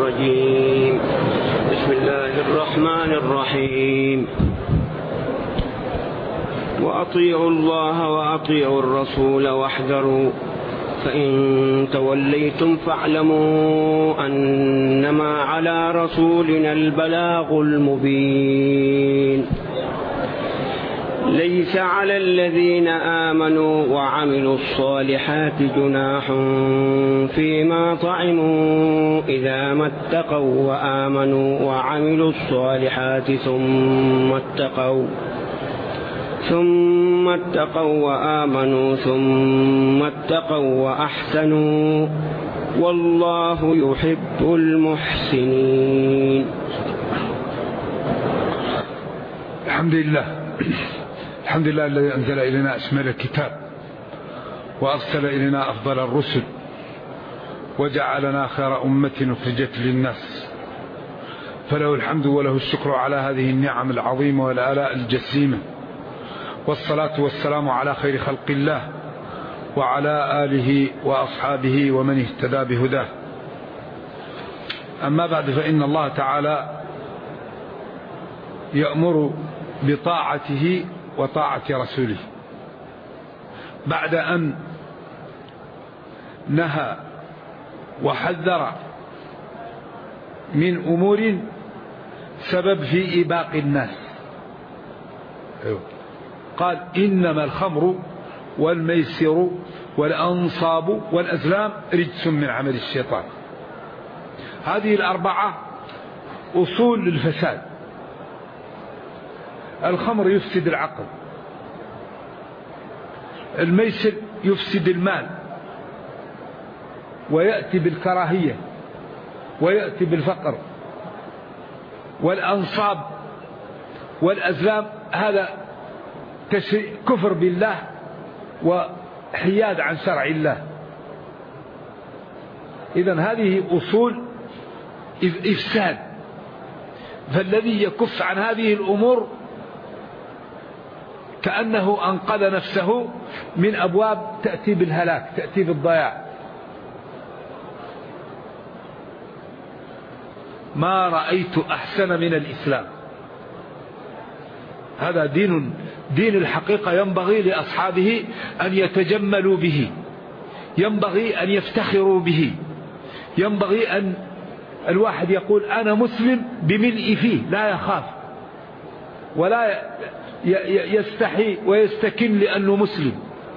الرجيم. بسم الله الرحمن الرحيم. وأطيعوا الله وأطيعوا الرسول واحذروا فإن توليتم فاعلموا أنما على رسولنا البلاغ المبين. ليس على الذين آمنوا وعملوا الصالحات جناح فيما طعموا إذا ما اتقوا وآمنوا وعملوا الصالحات ثم اتقوا وآمنوا ثم اتقوا وأحسنوا والله يحب المحسنين. الحمد لله الذي أنزل إلينا أشمل الكتاب وأرسل إلينا أفضل الرسل وجعلنا خير أمة أخرجت للناس، فله الحمد وله الشكر على هذه النعم العظيمة والآلاء الجسيمة، والصلاة والسلام على خير خلق الله وعلى آله وأصحابه ومن اهتدى بهداه. أما بعد، فإن الله تعالى يأمر بطاعته وطاعة رسوله بعد أن نهى وحذر من أمور سبب في إباق الناس. قال إنما الخمر والميسر والأنصاب والأزلام رجس من عمل الشيطان. هذه الأربعة أصول للفساد. الخمر يفسد العقل، الميسر يفسد المال ويأتي بالكراهية ويأتي بالفقر، والأنصاب والأزلام هذا كفر بالله وحياد عن شرع الله. إذن هذه أصول إفساد، فالذي يكف عن هذه الأمور كأنه أنقذ نفسه من أبواب تأتي بالهلاك، تأتي بالضياع. ما رأيت أحسن من الإسلام. هذا دين الحقيقة، ينبغي لأصحابه أن يتجملوا به، ينبغي أن يفتخروا به، ينبغي أن الواحد يقول أنا مسلم بملء فيه، لا يخاف ولا يستحي ويستكن لأنه مسلم،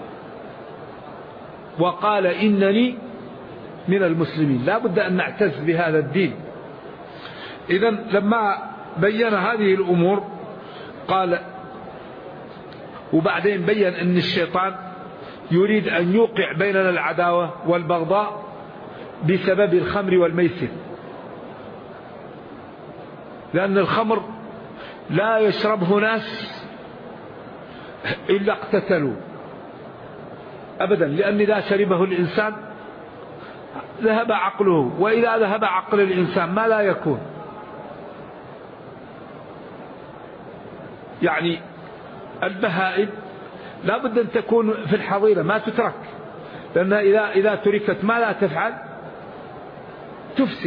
وقال إنني من المسلمين. لا بد أن نعتز بهذا الدين. إذن لما بين هذه الأمور قال، وبعدين بين أن الشيطان يريد أن يوقع بيننا العداوة والبغضاء بسبب الخمر والميسر، لأن الخمر لا يشربه ناس إلا اقتتلوا أبدا، لأن إذا شربه الإنسان ذهب عقله، وإذا ذهب عقل الإنسان ما لا يكون. يعني البهائم لا بد أن تكون في الحظيرة، ما تترك، لأن إذا تركت ما لا تفعل تفسد.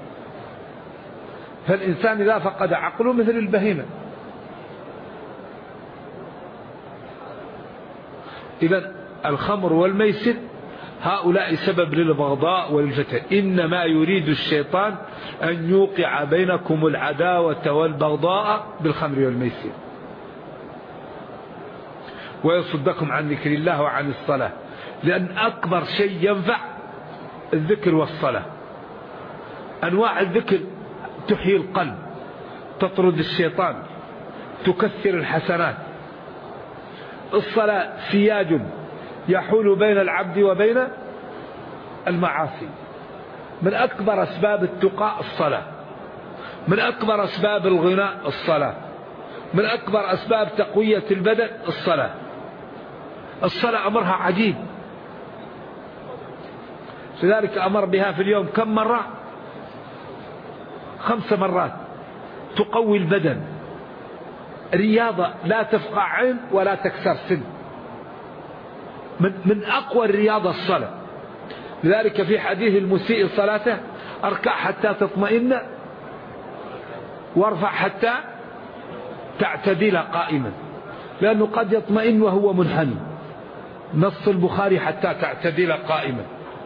فالإنسان إذا فقد عقله مثل البهيمة. إذن الخمر والميسر هؤلاء سبب للبغضاء والفتن. إنما يريد الشيطان أن يوقع بينكم العداوة والبغضاء بالخمر والميسر ويصدكم عن ذكر الله وعن الصلاة، لأن أكبر شيء ينفع الذكر والصلاة. أنواع الذكر تحيي القلب، تطرد الشيطان، تكثر الحسنات. الصلاة سياج يحول بين العبد وبين المعاصي. من أكبر أسباب التقاء الصلاة، من أكبر أسباب الغنى الصلاة، من أكبر أسباب تقوية البدن الصلاة. الصلاة أمرها عجيب، لذلك أمر بها في اليوم كم مرة؟ 5 مرات. تقوي البدن، رياضة لا تفقع عين ولا تكسر سن. من أقوى الرياضة الصلاة. لذلك في حديث المسيء صلاته اركع حتى تطمئن، وارفع حتى تعتدل قائما، لأنه قد يطمئن وهو منحني. نص البخاري حتى تعتدل قائما.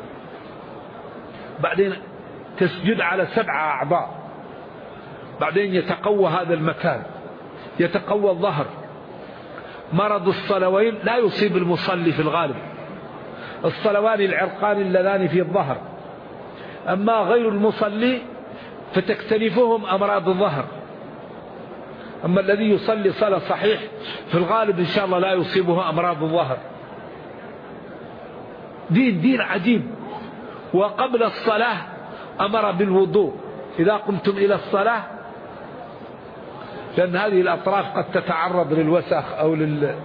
بعدين تسجد على 7 أعضاء، بعدين يتقوى هذا المكان، يتقوى الظهر. مرض الصلوين لا يصيب المصلي في الغالب، الصلوان العرقان اللذان في الظهر، أما غير المصلي فتكتنفهم أمراض الظهر. أما الذي يصلي صلاة صحيح في الغالب إن شاء الله لا يصيبه أمراض الظهر. دين عجيب. وقبل الصلاة أمر بالوضوء إذا قمتم إلى الصلاة، لأن هذه الأطراف قد تتعرض للوسخ أو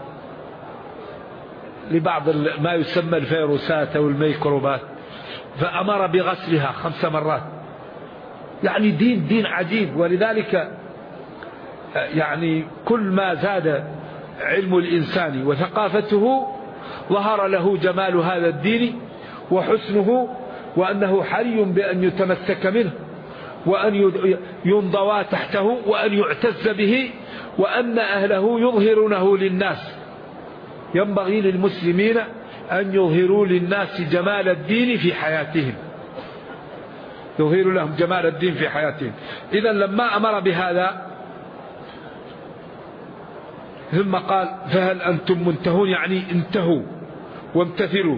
لبعض ما يسمى الفيروسات أو الميكروبات، فأمر بغسلها 5 مرات. يعني دين عجيب. ولذلك يعني كل ما زاد علم الإنسان وثقافته ظهر له جمال هذا الدين وحسنه، وأنه حري بأن يتمسك منه، وأن ينضوى تحته، وأن يعتز به، وأن أهله يظهرونه للناس. ينبغي للمسلمين أن يظهروا للناس جمال الدين في حياتهم، يظهروا لهم جمال الدين في حياتهم. إذن لما أمر بهذا ثم قال فهل أنتم منتهون، يعني انتهوا وامتثلوا.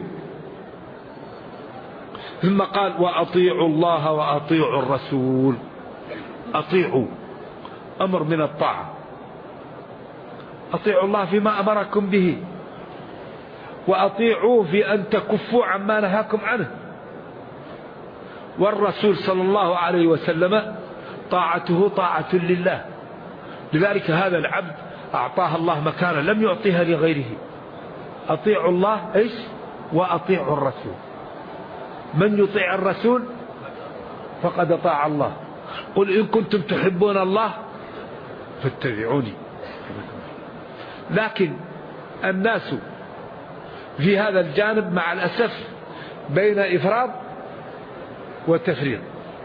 ثم قال وأطيعوا الله وأطيعوا الرسول. أطيعوا، أمر من الطاعة. أطيعوا الله فيما أمركم به، وأطيعوه في أن تكفوا عما نهاكم عنه. والرسول صلى الله عليه وسلم طاعته طاعة لله. لذلك هذا العبد أعطاه الله مكانة لم يعطيها لغيره. أطيعوا الله إيش؟ وأطيعوا الرسول. من يطيع الرسول فقد أطاع الله. قل إن كنتم تحبون الله فاتبعوني. لكن الناس في هذا الجانب مع الأسف بين إفراط وتفريط.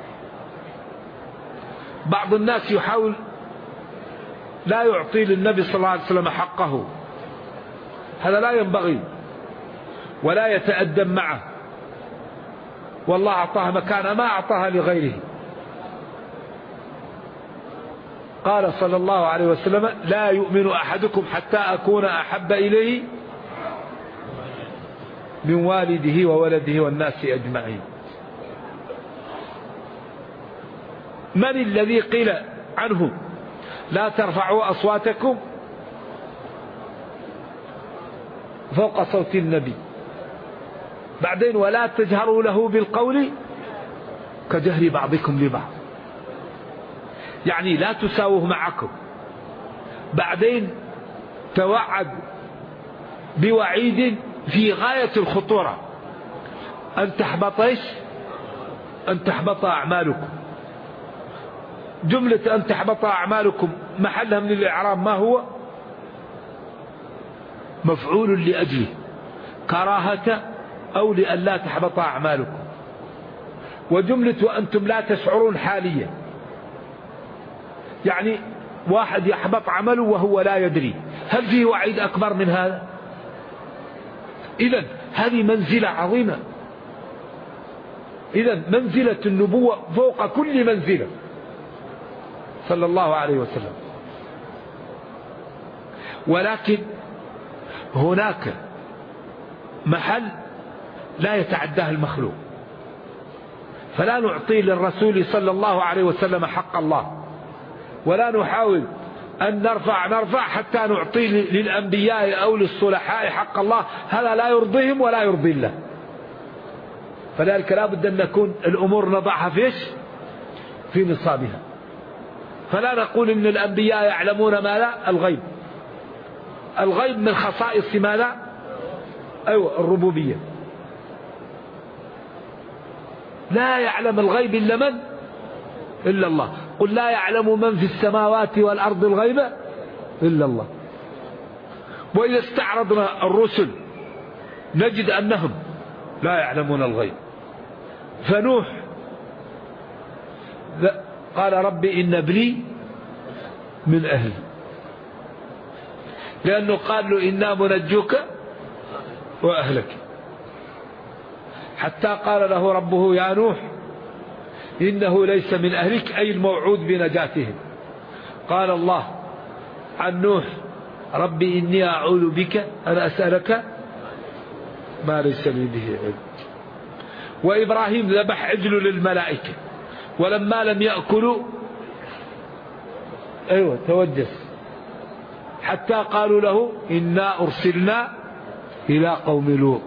بعض الناس يحاول لا يعطي للنبي صلى الله عليه وسلم حقه، هذا لا ينبغي، ولا يتأدب معه، والله أعطاها مكانة ما أعطاها لغيره. قال صلى الله عليه وسلم لا يؤمن أحدكم حتى أكون أحب إليه من والده وولده والناس أجمعين. من الذي قيل عنه لا ترفعوا أصواتكم فوق صوت النبي، بعدين ولا تجهروا له بالقول كجهر بعضكم لبعض، يعني لا تساووه معكم. بعدين توعد بوعيد في غاية الخطورة، أن تحبط أعمالكم. جملة أن تحبط أعمالكم محلها من الإعراب ما هو؟ مفعول لأجله، كراهة أو لأن لا تحبط أعمالكم. وجملة وأنتم لا تشعرون حاليا، يعني واحد يحبط عمله وهو لا يدري. هل فيه وعيد أكبر من هذا؟ إذن هذه منزلة عظيمة. إذن منزلة النبوة فوق كل منزلة صلى الله عليه وسلم. ولكن هناك محل لا يتعداه المخلوق، فلا نعطي للرسول صلى الله عليه وسلم حق الله، ولا نحاول أن نرفع حتى نعطي للأنبياء أو للصلحاء حق الله. هذا لا يرضيهم ولا يرضي الله. فذلك لا بد أن نكون الأمور نضعها في نصابها. فلا نقول إن الأنبياء يعلمون ما لا الغيب. الغيب من خصائص ماذا؟ أيوة الربوبية. لا يعلم الغيب إلا من؟ إلا الله. قل لا يعلم من في السماوات والأرض الغيب إلا الله. وإذا استعرضنا الرسل نجد أنهم لا يعلمون الغيب. فنوح قال رب إن ابني من أهلي، لأنه قال له إنا منجوك وأهلك، حتى قال له ربه يا نوح إنه ليس من أهلك، أي الموعود بنجاتهم. قال الله عن نوح رب إني أعوذ بك أن أسألك ما ليس لي به علم. وإبراهيم ذبح عجل للملائكة، ولما لم يأكلوا توجس، حتى قالوا له إنا أرسلنا إلى قوم لوط.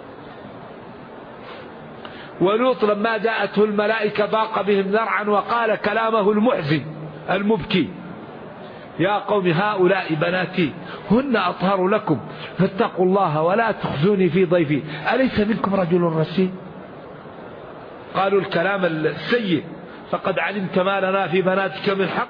ولوط لما جاءته الملائكة ضاق بهم ذرعا وقال كلامه المحزن المبكي يا قوم هؤلاء بناتي هن أطهر لكم فاتقوا الله ولا تخزوني في ضيفي أليس منكم رجل رشيد. قالوا الكلام السيء فقد علمت ما لنا في بناتك من حق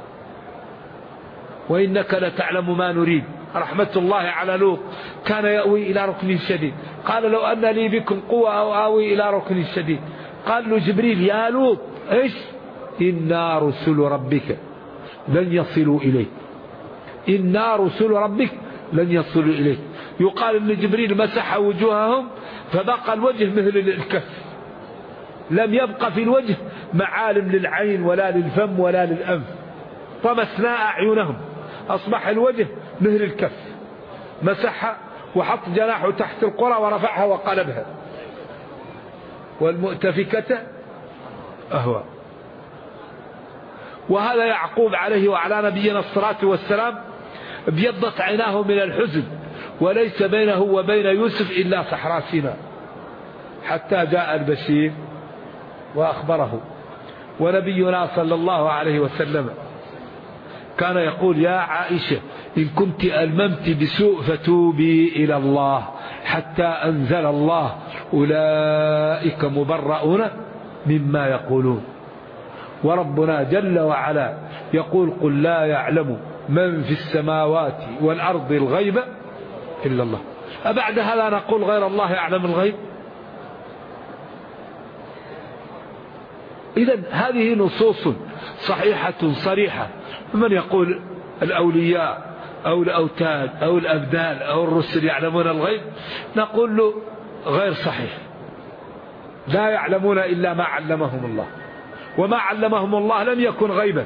وإنك لتعلم ما نريد. رحمة الله على لوط كان يأوي إلى ركن شديد، قال لو أن لي بكم قوة أو آوي إلى ركن شديد. قال له جبريل يا لوط إيش إنا رسل ربك لن يصلوا إليك، إنا رسل ربك لن يصلوا إليك. يقال أن جبريل مسح وجوههم فبقى الوجه مثل الكف، لم يبقى في الوجه معالم للعين ولا للفم ولا للأنف، طمسنا أعينهم أصبح الوجه مثل الكف. مسحها وحط جناحه تحت القرى ورفعها وقلبها. والمؤتفكة أهوى. وهذا يعقوب عليه وعلى نبينا الصلاة والسلام ابيضت عيناه من الحزن وليس بينه وبين يوسف إلا صحراء سيناء، حتى جاء البشير وأخبره. ونبينا صلى الله عليه وسلم كان يقول يا عائشة إن كنت ألممت بسوء فتوبي إلى الله حتى أنزل الله أولئك مبرؤون مما يقولون. وربنا جل وعلا يقول قل لا يعلم من في السماوات والأرض الغيب إلا الله. أبعد هذا نقول غير الله يعلم الغيب؟ إذن هذه نصوص صحيحة صريحة. من يقول الأولياء أو الأوتاد أو الأبدال أو الرسل يعلمون الغيب نقول له غير صحيح، لا يعلمون إلا ما علمهم الله، وما علمهم الله لم يكن غيبا.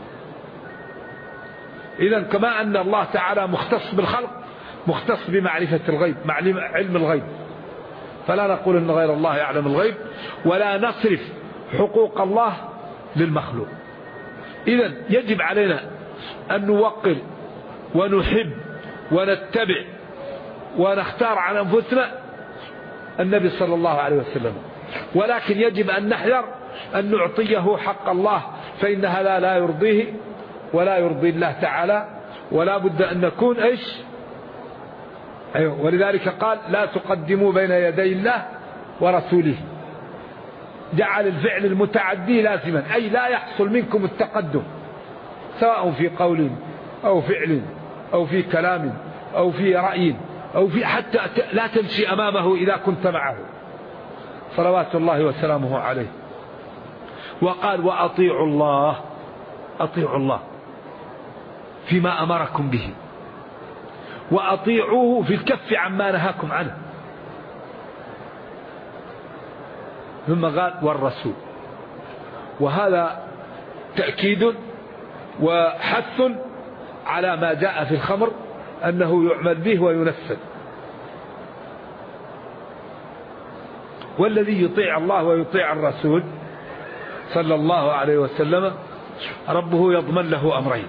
إذن كما أن الله تعالى مختص بالخلق مختص بمعرفة الغيب علم الغيب، فلا نقول أن غير الله يعلم الغيب ولا نصرف حقوق الله للمخلوق. إذن يجب علينا أن نوقر ونحب ونتبع ونختار عن أنفسنا النبي صلى الله عليه وسلم، ولكن يجب أن نحذر أن نعطيه حق الله، فإن هذا لا يرضيه ولا يرضي الله تعالى، ولا بد أن نكون إيش ولذلك قال لا تقدموا بين يدي الله ورسوله. جعل الفعل المتعدي لازما، أي لا يحصل منكم التقدم سواء في قول أو فعل أو في كلام أو في رأي أو في حتى لا تمشي أمامه إذا كنت معه صلوات الله وسلامه عليه. وقال وأطيعوا الله، أطيعوا الله فيما أمركم به وأطيعوه في الكف عما نهاكم عنه. ثم قال والرسول، وهذا تأكيد وحث على ما جاء في الخمر أنه يعمل به وينفذ. والذي يطيع الله ويطيع الرسول صلى الله عليه وسلم ربه يضمن له أمرين.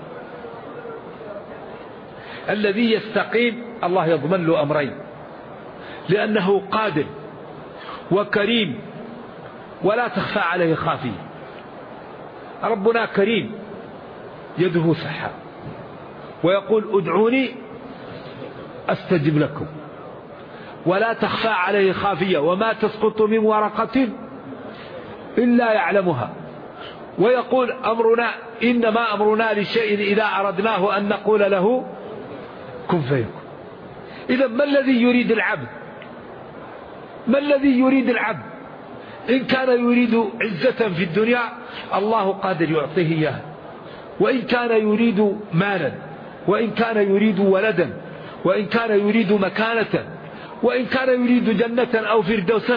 الذي يستقيم الله يضمن له أمرين، لأنه قادر وكريم ولا تخفى عليه خافية. ربنا كريم يده سحاء ويقول ادعوني أستجب لكم، ولا تخفى عليه خافية وما تسقط من ورقة إلا يعلمها. ويقول أمرنا إنما أمرنا لشيء إذا أردناه أن نقول له كن فيكون. إذا ما الذي يريد العبد؟ ما الذي يريد العبد؟ إن كان يريد عزة في الدنيا الله قادر يعطيه إياها، وإن كان يريد مالا، وإن كان يريد ولدا، وإن كان يريد مكانة، وإن كان يريد جنة أو فردوسا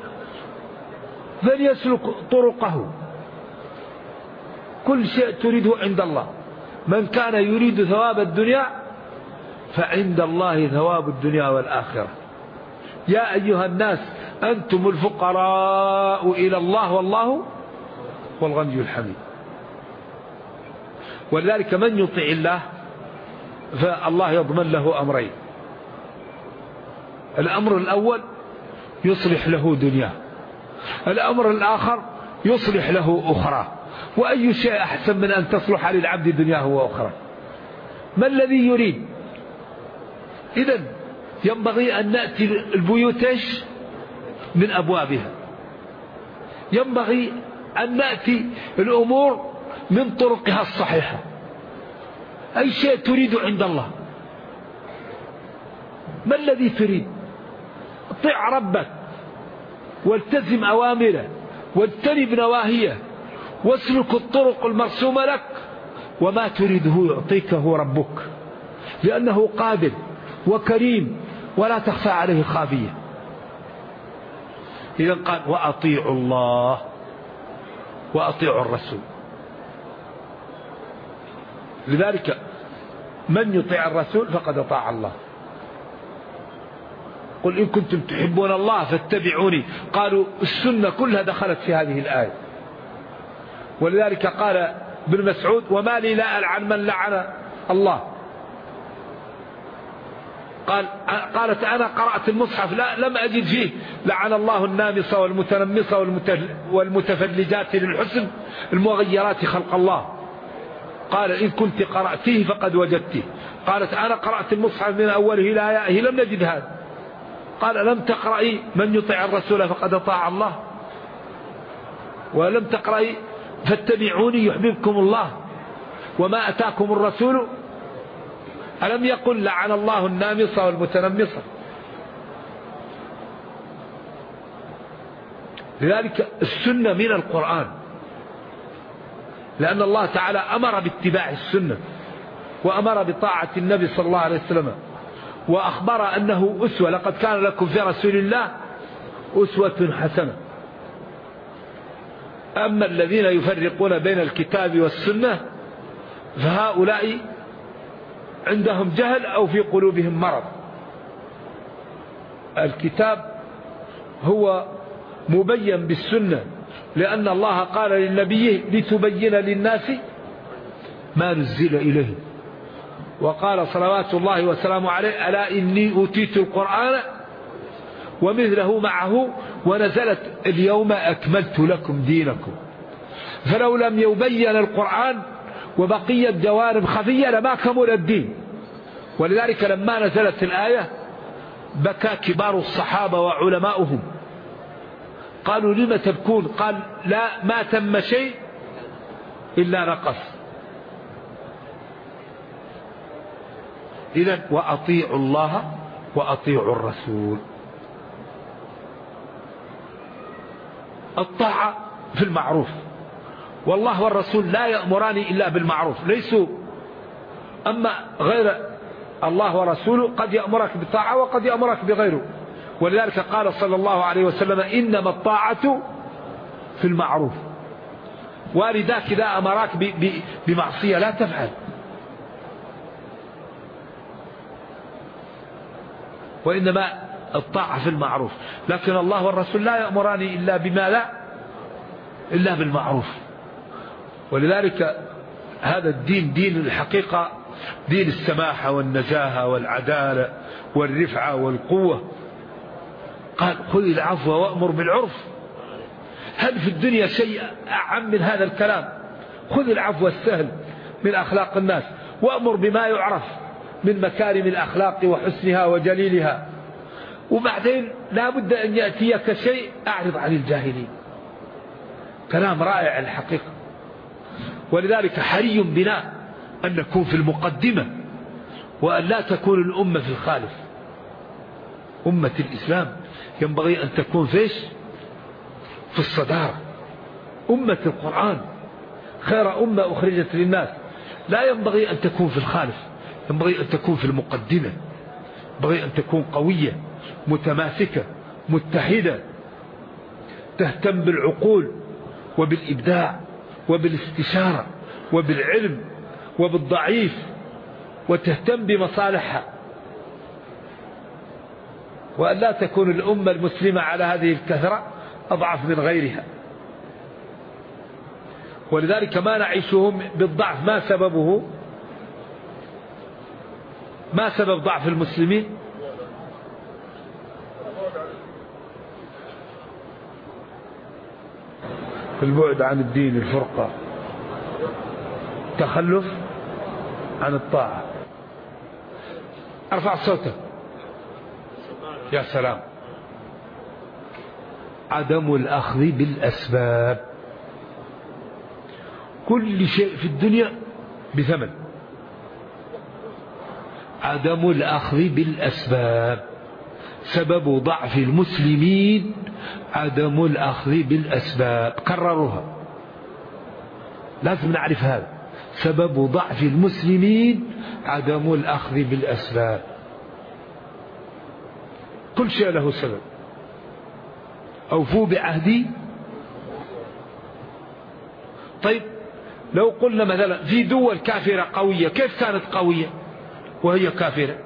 فليسلك طرقه. كل شيء تريده عند الله. من كان يريد ثواب الدنيا فعند الله ثواب الدنيا والآخرة. يا أيها الناس أنتم الفقراء إلى الله والله هو الغني الحميد. ولذلك من يطع الله فالله يضمن له أمرين: الأمر الأول يصلح له دنياه، الأمر الآخر يصلح له أخرى. وأي شيء أحسن من أن تصلح للعبد دنياه وأخرى؟ ما الذي يريد؟ إذن ينبغي أن نأتي البيوت من أبوابها، ينبغي أن نأتي الأمور من طرقها الصحيحة. أي شيء تريد عند الله؟ ما الذي تريد؟ اطع ربك والتزم أوامره واجتنب نواهيه واسلك الطرق المرسومة لك، وما تريده يعطيكه ربك، لأنه قادر وكريم ولا تخفى عليه خافية. إذا قال وأطيعوا الله وأطيعوا الرسول. لذلك من يطيع الرسول فقد أطاع الله. قل إن كنتم تحبون الله فاتبعوني. قالوا السنة كلها دخلت في هذه الآية. ولذلك قال ابن مسعود وما لي لا ألعن من لعن الله. قالت أنا قرأت المصحف لم أجد فيه لعن الله النامصة والمتنمصة والمتفلجات للحسن المغيرات خلق الله. قال إن كنت قرأتيه فقد وجدته. قالت أنا قرأت المصحف من أوله إلى آخره لم نجد هذا. قال لم تقرأي من يطيع الرسول فقد أطاع الله، ولم تقرأي فاتبعوني يحببكم الله وما أتاكم الرسول. ألم يقل لعن الله النامصة والمتنمصة؟ لذلك السنة من القرآن، لأن الله تعالى أمر باتباع السنة وأمر بطاعة النبي صلى الله عليه وسلم، وأخبر أنه أسوة. لقد كان لكم في رسول الله أسوة حسنة. أما الذين يفرقون بين الكتاب والسنة فهؤلاء عندهم جهل أو في قلوبهم مرض. الكتاب هو مبين بالسنة، لأن الله قال للنبي لتبين للناس ما نزل إليه. وقال صلوات الله وسلامه عليه ألا إني أوتيت القرآن ومثله معه ونزلت اليوم أكملت لكم دينكم. فلو لم يبين القرآن وبقيت جوانب خفية لما كمل الدين. ولذلك لما نزلت الآية بكى كبار الصحابة وعلماؤهم. قالوا لم تبكون؟ قال لا ما تم شيء إلا نقص. إذن وأطيعوا الله وأطيعوا الرسول. الطاعة في المعروف، والله والرسول لا يأمران إلا بالمعروف، ليسوا. أما غير الله ورسوله قد يأمرك بالطاعة وقد يأمرك بغيره. ولذلك قال صلى الله عليه وسلم إنما الطاعة في المعروف. والداك إذا أمراك بمعصية لا تفعل. وإنما الطاعة في المعروف. لكن الله والرسول لا يأمران إلا بما لا إلا بالمعروف. ولذلك هذا الدين دين الحقيقة، دين السماحة والنزاهة والعدالة والرفعة والقوة. قال خذ العفو وأمر بالعرف. هل في الدنيا شيء أعم من هذا الكلام؟ خذ العفو السهل من أخلاق الناس وأمر بما يعرف من مكارم الأخلاق وحسنها وجليلها. وبعدين لا بد أن يأتيك شيء أعرض عن الجاهلين. كلام رائع الحقيقة. ولذلك حري بنا أن نكون في المقدمة وأن لا تكون الأمة في الخالف. أمة الإسلام ينبغي أن تكون فيش في الصدارة، أمة القرآن خير أمة أخرجت للناس. لا ينبغي أن تكون في الخالف، ينبغي أن تكون في المقدمة، ينبغي أن تكون قوية متماسكة متحدة، تهتم بالعقول وبالإبداع وبالاستشارة وبالعلم وبالضعيف، وتهتم بمصالحها، وأن لا تكون الأمة المسلمة على هذه الكثرة أضعف من غيرها. ولذلك ما نعيشهم بالضعف. ما سببه؟ ما سبب ضعف المسلمين؟ البعد عن الدين، الفرقة، تخلف عن الطاعة. ارفع صوتك. يا سلام. عدم الأخذ بالأسباب. كل شيء في الدنيا بثمن. عدم الأخذ بالأسباب سبب ضعف المسلمين، عدم الأخذ بالأسباب. كرروها، لازم نعرف هذا. سبب ضعف المسلمين عدم الأخذ بالأسباب. كل شيء له سبب. أوفوا بعهدي. طيب لو قلنا مثلا في دول كافرة قوية، كيف كانت قوية وهي كافرة؟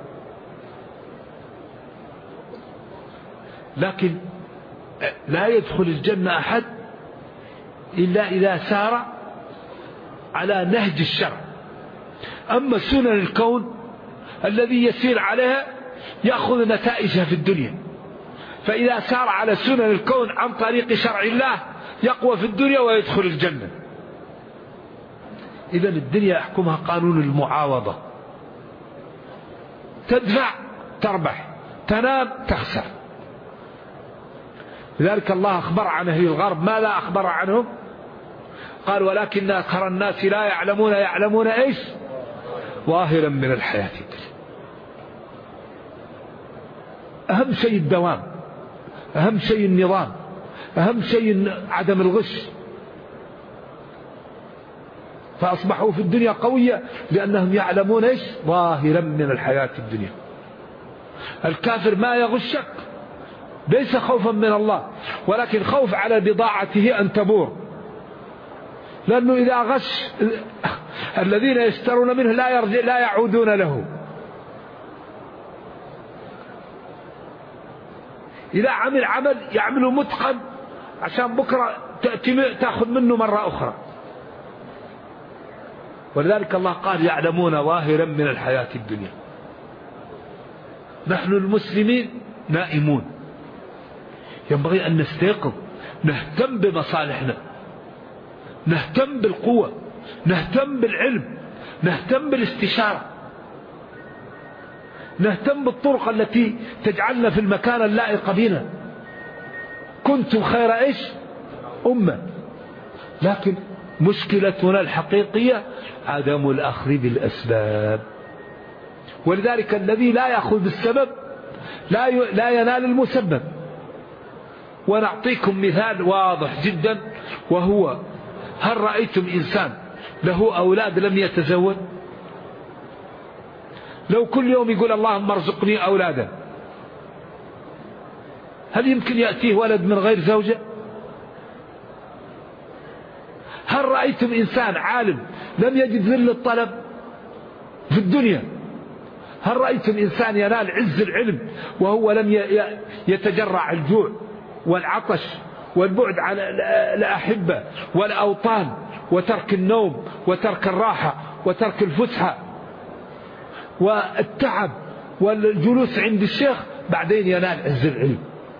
لكن لا يدخل الجنة أحد إلا إذا سار على نهج الشرع. أما سنن الكون الذي يسير عليها يأخذ نتائجها في الدنيا، فإذا سار على سنن الكون عن طريق شرع الله يقوى في الدنيا ويدخل الجنة. إذن الدنيا يحكمها قانون المعاوضة، تدفع تربح، تنام تخسر. لذلك الله أخبر عن أهل الغرب. ماذا أخبر عنهم؟ قال ولكن أكثر الناس لا يعلمون. يعلمون إيش؟ ظاهرا من الحياة الدنيا. أهم شيء الدوام، أهم شيء النظام، أهم شيء عدم الغش. فأصبحوا في الدنيا قوية لأنهم يعلمون إيش؟ ظاهرا من الحياة الدنيا. الكافر ما يغشك ليس خوفا من الله، ولكن خوف على بضاعته أن تبور، لأنه إذا غش الذين يشترون منه لا يعودون له. إذا عمل عمل يعمله متقن عشان بكرة تأخذ منه مرة أخرى. ولذلك الله قال يعلمون ظاهرا من الحياة الدنيا. نحن المسلمين نائمون، ينبغي أن نستيقظ، نهتم بمصالحنا، نهتم بالقوة، نهتم بالعلم، نهتم بالاستشارة، نهتم بالطرق التي تجعلنا في المكان اللائق بنا. كنتم خير إيش؟ أمة. لكن مشكلتنا الحقيقية عدم الأخذ بالأسباب. ولذلك الذي لا يأخذ بالسبب لا ينال المسبب. ونعطيكم مثال واضح جدا، وهو هل رأيتم إنسان له أولاد لم يتزوج؟ لو كل يوم يقول اللهم ارزقني أولادا، هل يمكن يأتيه ولد من غير زوجة؟ هل رأيتم إنسان عالم لم يجد ذل الطلب في الدنيا؟ هل رأيتم إنسان ينال عز العلم وهو لم يتجرع الجوع والعطش والبعد عن الأحبة والأوطان وترك النوم وترك الراحة وترك الفسحة والتعب والجلوس عند الشيخ بعدين ينال عز العلم؟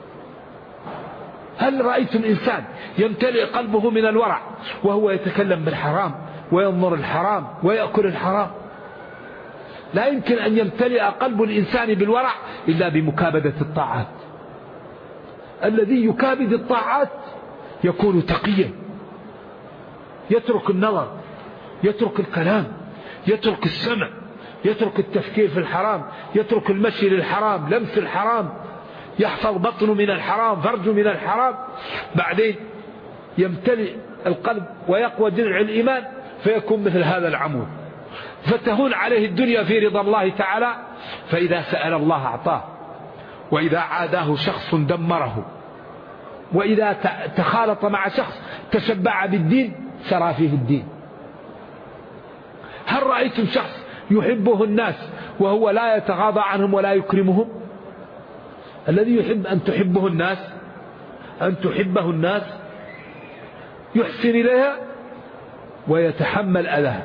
هل رأيتم إنسان يمتلئ قلبه من الورع وهو يتكلم بالحرام وينظر الحرام ويأكل الحرام؟ لا يمكن أن يمتلئ قلب الإنسان بالورع إلا بمكابدة الطاعات. الذي يكابد الطاعات يكون تقيا، يترك النظر، يترك الكلام، يترك السمع، يترك التفكير في الحرام، يترك المشي للحرام، لمس الحرام، يحفظ بطنه من الحرام، فرجه من الحرام، بعدين يمتلئ القلب ويقوى درع الإيمان فيكون مثل هذا العمود، فتهون عليه الدنيا في رضا الله تعالى. فإذا سأل الله أعطاه، وإذا عاداه شخص دمره، وإذا تخالط مع شخص تشبع بالدين سرى فيه الدين. هل رأيتم شخص يحبه الناس وهو لا يتغاضى عنهم ولا يكرمهم؟ الذي يحب أن تحبه الناس، أن تحبه الناس يحسن إليها ويتحمل أذاها.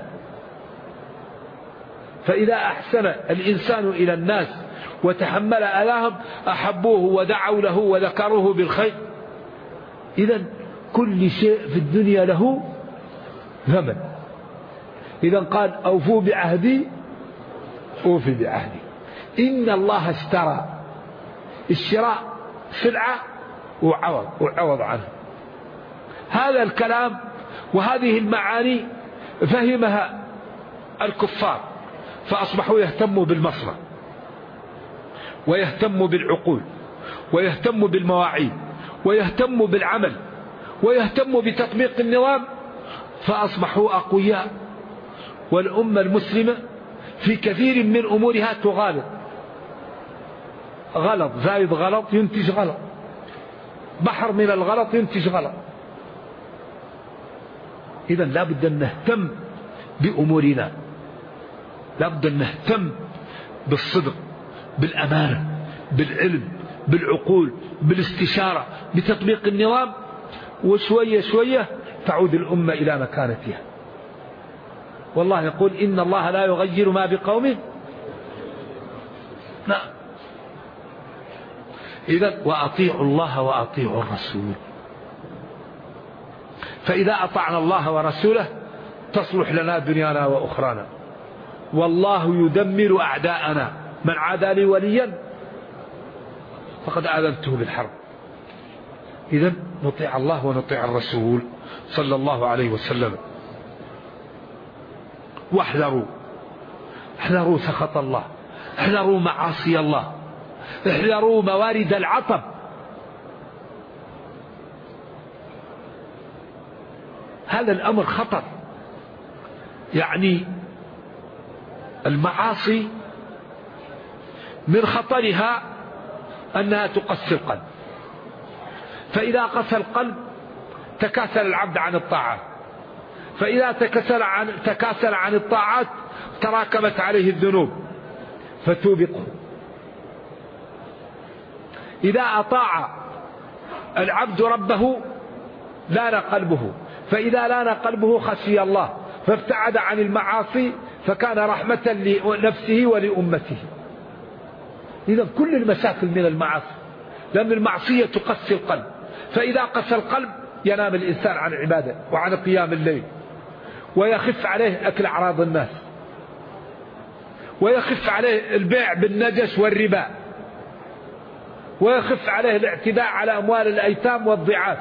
فإذا أحسن الإنسان إلى الناس وتحمل أذاهم أحبوه ودعوا له وذكروه بالخير. إذن كل شيء في الدنيا له ثمن. إذن قال أوفوا بعهدي أوفي بعهدي. إن الله اشترى، الشراء سلعة وعوض عنه. هذا الكلام وهذه المعاني فهمها الكفار فأصبحوا يهتموا بالمصنع ويهتموا بالعقول ويهتموا بالمواعيد ويهتموا بالعمل ويهتموا بتطبيق النظام، فأصبحوا أقوياء. والأمة المسلمة في كثير من أمورها تغالط، غلط زائد غلط ينتج غلط، بحر من الغلط ينتج غلط. إذن لا بد أن نهتم بأمورنا، لا بد أن نهتم بالصدق، بالأمانة، بالعلم، بالعقول، بالاستشارة، بتطبيق النظام، وشوية شوية تعود الأمة إلى مكانتها. والله يقول إن الله لا يغير ما بقوم. نعم. إذن وأطيعوا الله وأطيعوا الرسول. فإذا أطعنا الله ورسوله تصلح لنا دنيانا وأخرانا. والله يدمر أعداءنا، من عادى لي وليا فقد آذنته بالحرب. إذن نطيع الله ونطيع الرسول صلى الله عليه وسلم. واحذروا، احذروا سخط الله، احذروا معاصي الله، احذروا موارد العطب. هذا الأمر خطر. يعني المعاصي من خطرها أنها تقسي القلب، فإذا قسى القلب تكاسل العبد عن الطاعات، فإذا تكاسل عن الطاعات تراكمت عليه الذنوب فتوبقه. إذا أطاع العبد ربه لان قلبه، فإذا لان قلبه خشي الله فابتعد عن المعاصي فكان رحمة لنفسه ولأمته. إذا كل المشاكل من المعاصي، لأن المعصية تقسي القلب، فإذا قسى القلب ينام الإنسان عن العبادة وعن قيام الليل، ويخف عليه أكل أعراض الناس، ويخف عليه البيع بالنجش والربا، ويخف عليه الاعتداء على أموال الأيتام والضعاف،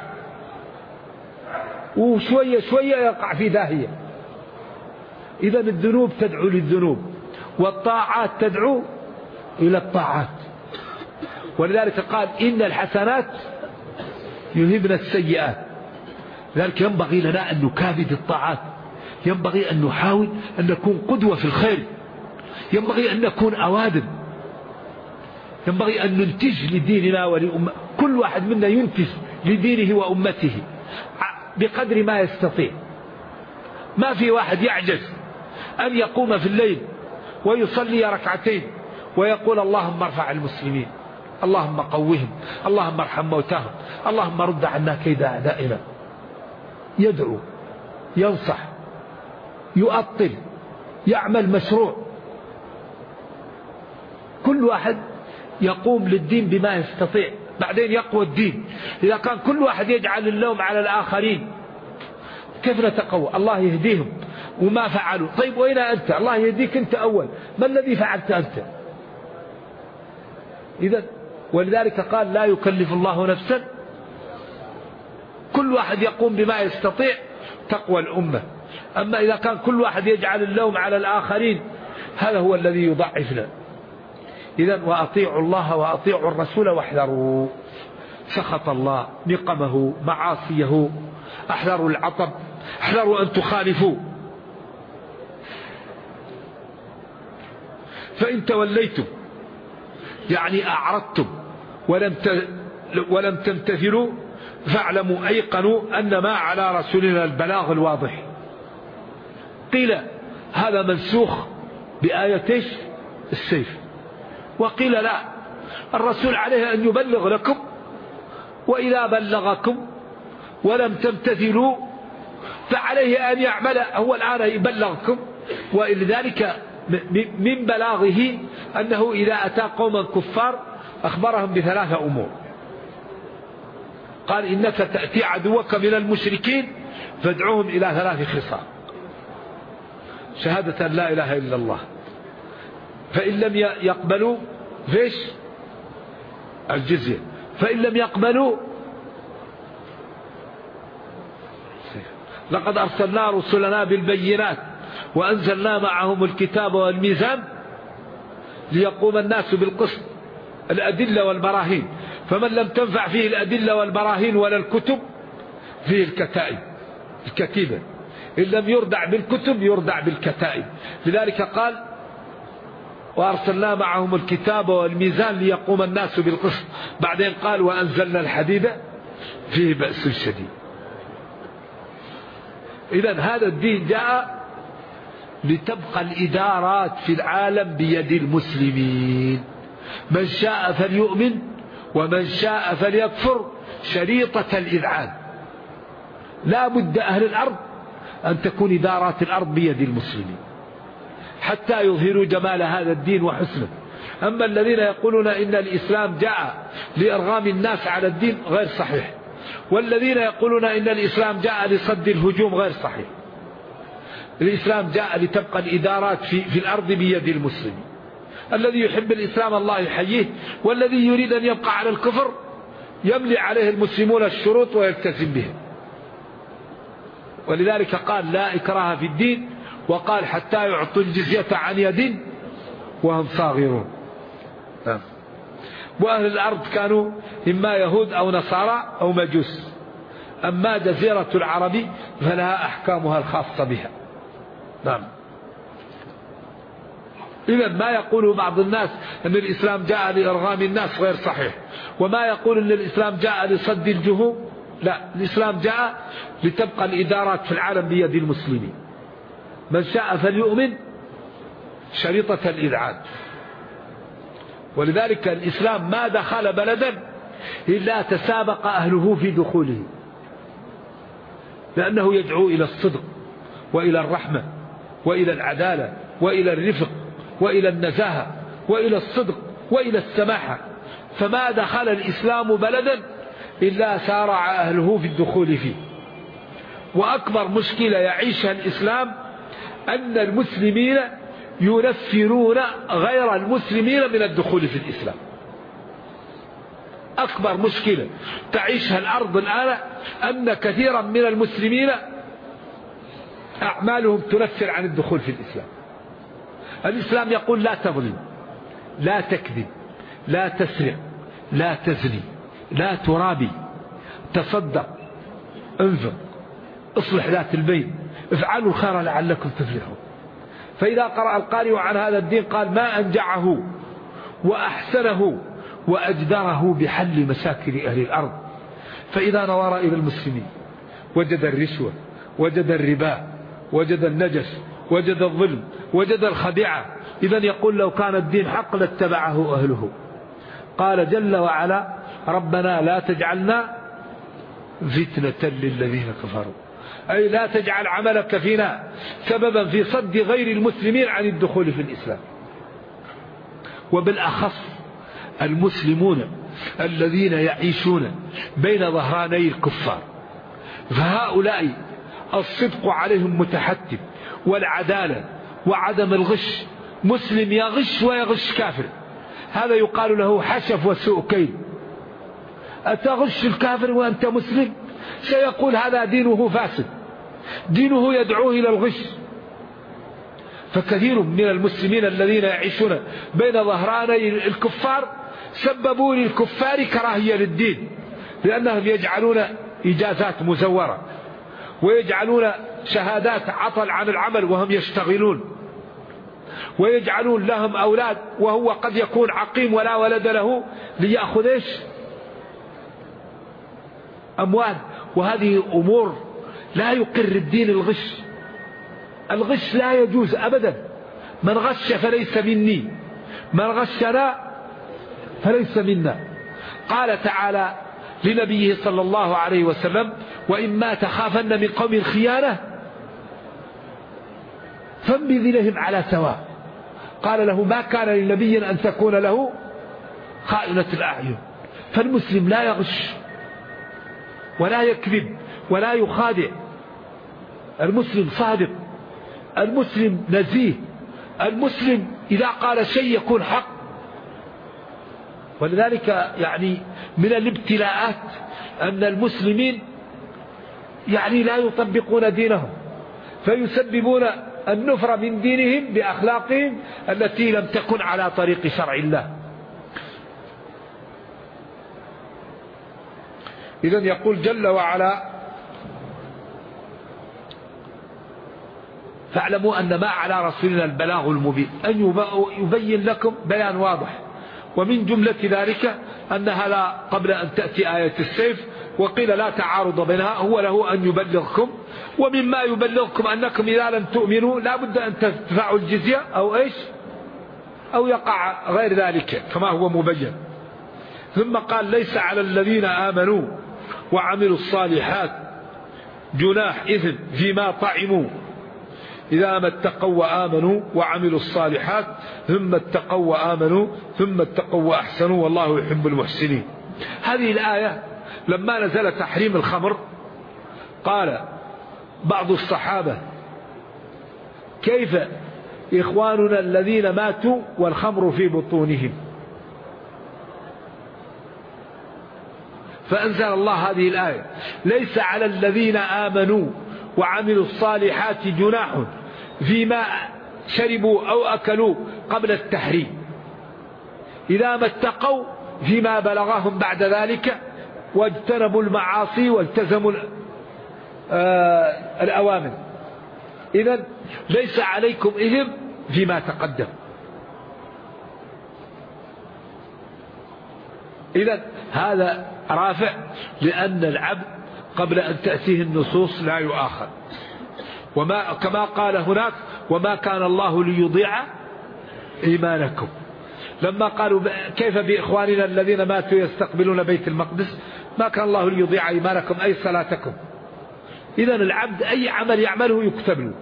وشوية شوية يقع في داهية. إذا الذنوب تدعو للذنوب والطاعات تدعو إلى الطاعات. ولذلك قال إن الحسنات يذهبن السيئات. لذلك ينبغي لنا أن نكابد الطاعات، ينبغي أن نحاول أن نكون قدوة في الخير، ينبغي أن نكون أوادم، ينبغي أن ننتج لديننا ولأمة. كل واحد منا ينتج لدينه وأمته بقدر ما يستطيع. ما في واحد يعجز أن يقوم في الليل ويصلي ركعتين ويقول اللهم ارفع المسلمين، اللهم قوهم، اللهم ارحم موتاهم، اللهم رد عنا كيد أعدائنا. يدعو، ينصح، يؤطل، يعمل مشروع. كل واحد يقوم للدين بما يستطيع، بعدين يقوى الدين. إذا كان كل واحد يجعل اللوم على الآخرين كيف نتقوى؟ الله يهديهم وما فعلوا. طيب وين أنت؟ الله يهديك أنت أول، ما الذي فعلت أنت؟ إذا ولذلك قال لا يكلف الله نفسا، كل واحد يقوم بما يستطيع تقوى الأمة. أما إذا كان كل واحد يجعل اللوم على الآخرين هذا هو الذي يضعفنا. إذن وأطيعوا الله وأطيعوا الرسول واحذروا سخط الله، نقمه، معاصيه، احذروا العطب، احذروا أن تخالفوا. فإن توليتم يعني أعرضتم ولم تمتثلوا فاعلموا أيقنوا أن ما على رسولنا البلاغ الواضح. قيل هذا منسوخ بآية السيف، وقيل لا، الرسول عليه أن يبلغ لكم، وإذا بلغكم ولم تمتثلوا فعليه أن يعمل، هو الآن يبلغكم، ولذلك من بلاغه أنه إذا أتى قوما كفار أخبرهم بثلاثة أمور. قال إنك تأتي عدوك من المشركين فادعوهم إلى ثلاث خصال: شهادة لا إله إلا الله، فإن لم يقبلوا فيش الجزية، فإن لم يقبلوا لقد أرسلنا رسلنا بالبينات وأنزلنا معهم الكتاب والميزان ليقوم الناس بالقسط، الأدلة والبراهين، فمن لم تنفع فيه الأدلة والبراهين ولا الكتب فيه الكتيبة، إن لم يردع بالكتب يردع بالكتائب. لذلك قال وأرسلنا معهم الكتاب والميزان ليقوم الناس بالقسط، بعدين قال وأنزلنا الحديد فيه بأس شديد. إذن هذا الدين جاء لتبقى الإدارات في العالم بيد المسلمين، من شاء فليؤمن ومن شاء فليكفر، شريطة الإذعان. لا بد أهل الأرض أن تكون إدارات الأرض بيد المسلمين حتى يظهروا جمال هذا الدين وحسنه. أما الذين يقولون إن الإسلام جاء لإرغام الناس على الدين غير صحيح، والذين يقولون إن الإسلام جاء لصد الهجوم غير صحيح. الإسلام جاء لتبقى الإدارات في الأرض بيد المسلمين. الذي يحب الإسلام الله يحييه، والذي يريد أن يبقى على الكفر يملي عليه المسلمون الشروط ويلتزم بهم. ولذلك قال لا إكراه في الدين، وقال حتى يعطوا الجزية عن يد وهم صاغرون. وأهل الأرض كانوا إما يهود أو نصارى أو مجوس، أما جزيرة العرب فلها أحكامها الخاصة بها. نعم. إذن ما يقول بعض الناس أن الإسلام جاء لإرغام الناس غير صحيح، وما يقول أن الإسلام جاء لصد الجهوم، لا، الإسلام جاء لتبقى الإدارات في العالم بيد المسلمين. من شاء فليؤمن، شريطة الإذعان. ولذلك الإسلام ما دخل بلدا إلا تسابق أهله في دخوله، لأنه يدعو إلى الصدق وإلى الرحمة وإلى العدالة وإلى الرفق وإلى النزاهة وإلى الصدق وإلى السماحة. فما دخل الإسلام بلدا إلا سارع أهله في الدخول فيه. وأكبر مشكلة يعيشها الإسلام أن المسلمين ينفرون غير المسلمين من الدخول في الإسلام. أكبر مشكلة تعيشها الأرض الآن أن كثيرا من المسلمين أعمالهم تنفر عن الدخول في الإسلام. الإسلام يقول لا تظلم، لا تكذب، لا تسرق، لا تزني، لا ترابي، تصدق، انفق، اصلح ذات البين، افعلوا الخير لعلكم تفلحون. فإذا قرأ القارئ عن هذا الدين قال ما أنجعه وأحسنه وأجدره بحل مشاكل أهل الأرض. فإذا نظر إلى المسلمين وجد الرشوة، وجد الربا، وجد النجس، وجد الظلم، وجد الخديعة، إذن يقول لو كان الدين حق لاتبعه أهله. قال جل وعلا ربنا لا تجعلنا فتنة للذين كفروا، أي لا تجعل عملك فينا سببا في صد غير المسلمين عن الدخول في الإسلام. وبالأخص المسلمون الذين يعيشون بين ظهراني الكفار، فهؤلاء الصدق عليهم متحتم، والعدالة وعدم الغش. مسلم يغش ويغش كافر، هذا يقال له حشف وسوء كيد. أتغش الكافر وأنت مسلم؟ سيقول هذا دينه فاسد، دينه يدعوه إلى الغش. فكثير من المسلمين الذين يعيشون بين ظهراني الكفار سببوا للكفار كراهية للدين، لأنهم يجعلون إجازات مزورة ويجعلون شهادات عطل عن العمل وهم يشتغلون، ويجعلون لهم أولاد وهو قد يكون عقيم ولا ولد له ليأخذ إيش؟ أموال. وهذه أمور لا يقر الدين. الغش لا يجوز أبدا. من غش فليس مني، من غشنا فليس منا. قال تعالى لنبيه صلى الله عليه وسلم: وإما تخافن من قوم خيانة فانبذ لهم على سواء. قال له: ما كان لنبي أن تكون له خائنة الأعين. فالمسلم لا يغش ولا يكذب ولا يخادع. المسلم صادق، المسلم نزيه، المسلم إذا قال شيء يكون حق. ولذلك يعني من الابتلاءات أن المسلمين يعني لا يطبقون دينهم، فيسببون النفر من دينهم بأخلاقهم التي لم تكن على طريق شرع الله. إذن يقول جل وعلا: فاعلموا أن ما على رسولنا البلاغ المبين، أن يبين لكم بيان واضح. ومن جملة ذلك أنها لا قبل أن تأتي آية السيف، وقيل لا تعارض بينها، هو له أن يبلغكم. ومما يبلغكم أنكم إذا لم تؤمنوا لا بد أن تدفعوا الجزية أو إيش أو يقع غير ذلك كما هو مبين. ثم قال: ليس على الذين آمنوا وعملوا الصالحات جناح إثم فيما طعموا إذا ما اتقوا وآمنوا وعملوا الصالحات ثم اتقوا وآمنوا ثم اتقوا وأحسنوا والله يحب المحسنين. هذه الآية لما نزل تحريم الخمر قال بعض الصحابة: كيف إخواننا الذين ماتوا والخمر في بطونهم؟ فأنزل الله هذه الآية: ليس على الذين آمنوا وعملوا الصالحات جناح فيما شربوا أو أكلوا قبل التحريم إذا ما اتقوا فيما بلغهم بعد ذلك واجتنبوا المعاصي والتزموا الأوامر. إذن ليس عليكم إثم فيما تقدم. إذن هذا رافع، لأن العبد قبل أن تأتيه النصوص لا يؤاخذ. كما قال هناك: وما كان الله ليضيع إيمانكم. لما قالوا كيف بإخواننا الذين ماتوا يستقبلون بيت المقدس، ما كان الله ليضيع إيمانكم أي صلاتكم. إذن العبد أي عمل يعمله يكتب له.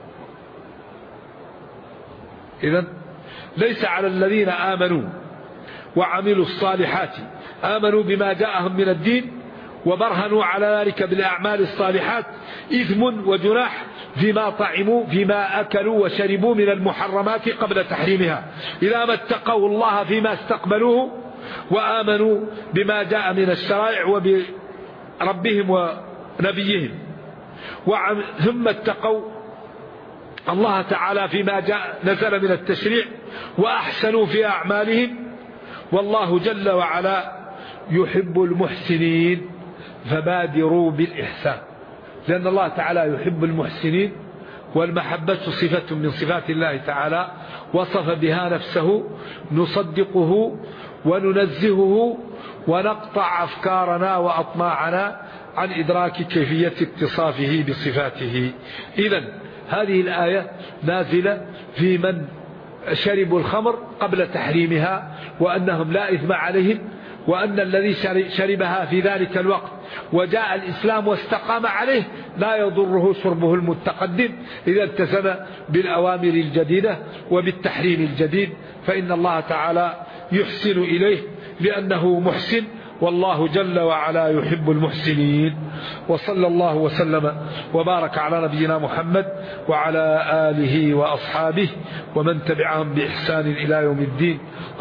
إذن ليس على الذين آمنوا وعملوا الصالحات، آمنوا بما جاءهم من الدين وبرهنوا على ذلك بالأعمال الصالحات، إثم وجناح فيما طعموا فيما أكلوا وشربوا من المحرمات قبل تحريمها إذا ما اتقوا الله فيما استقبلوه وآمنوا بما جاء من الشرائع وبربهم ونبيهم، ثم اتقوا الله تعالى فيما نزل من التشريع وأحسنوا في أعمالهم. والله جل وعلا يحب المحسنين فبادروا بالإحسان، لأن الله تعالى يحب المحسنين، والمحبة صفة من صفات الله تعالى وصف بها نفسه. نصدقه وننزهه ونقطع أفكارنا وأطماعنا عن إدراك كيفية اتصافه بصفاته. إذن هذه الآية نازلة في من شربوا الخمر قبل تحريمها، وأنهم لا إثم عليهم، وأن الذي شربها في ذلك الوقت وجاء الإسلام واستقام عليه لا يضره شربه المتقدم إذا التزم بالأوامر الجديدة وبالتحريم الجديد، فإن الله تعالى يحسن إليه لأنه محسن، والله جل وعلا يحب المحسنين. وصلى الله وسلم وبارك على نبينا محمد وعلى آله وأصحابه ومن تبعهم بإحسان إلى يوم الدين.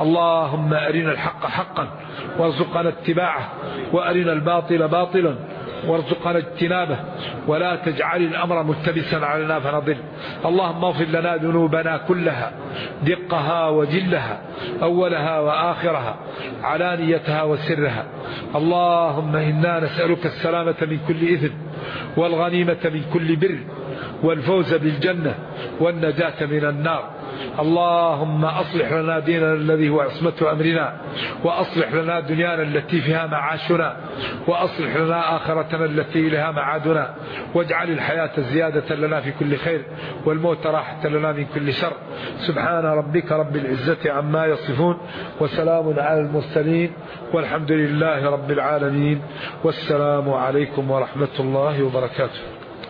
اللهم أرنا الحق حقا وارزقنا اتباعه، وأرنا الباطل باطلا وارزقنا اجتنابه، ولا تجعل الأمر ملتبسا علينا فنضل. اللهم اغفر لنا ذنوبنا كلها، دقها وجلها، أولها وآخرها، علانيتها وسرها. اللهم إنا نسألك السلامة من كل إثم، والغنيمة من كل بر، والفوز بالجنة، والنجاة من النار. اللهم أصلح لنا ديننا الذي هو عصمة أمرنا، وأصلح لنا دنيانا التي فيها معاشنا، وأصلح لنا آخرتنا التي إليها معادنا، واجعل الحياة زيادة لنا في كل خير، والموت راحة لنا من كل شر. سبحان ربك رب العزة عما يصفون، وسلام على المرسلين، والحمد لله رب العالمين، والسلام عليكم ورحمة الله وبركاته.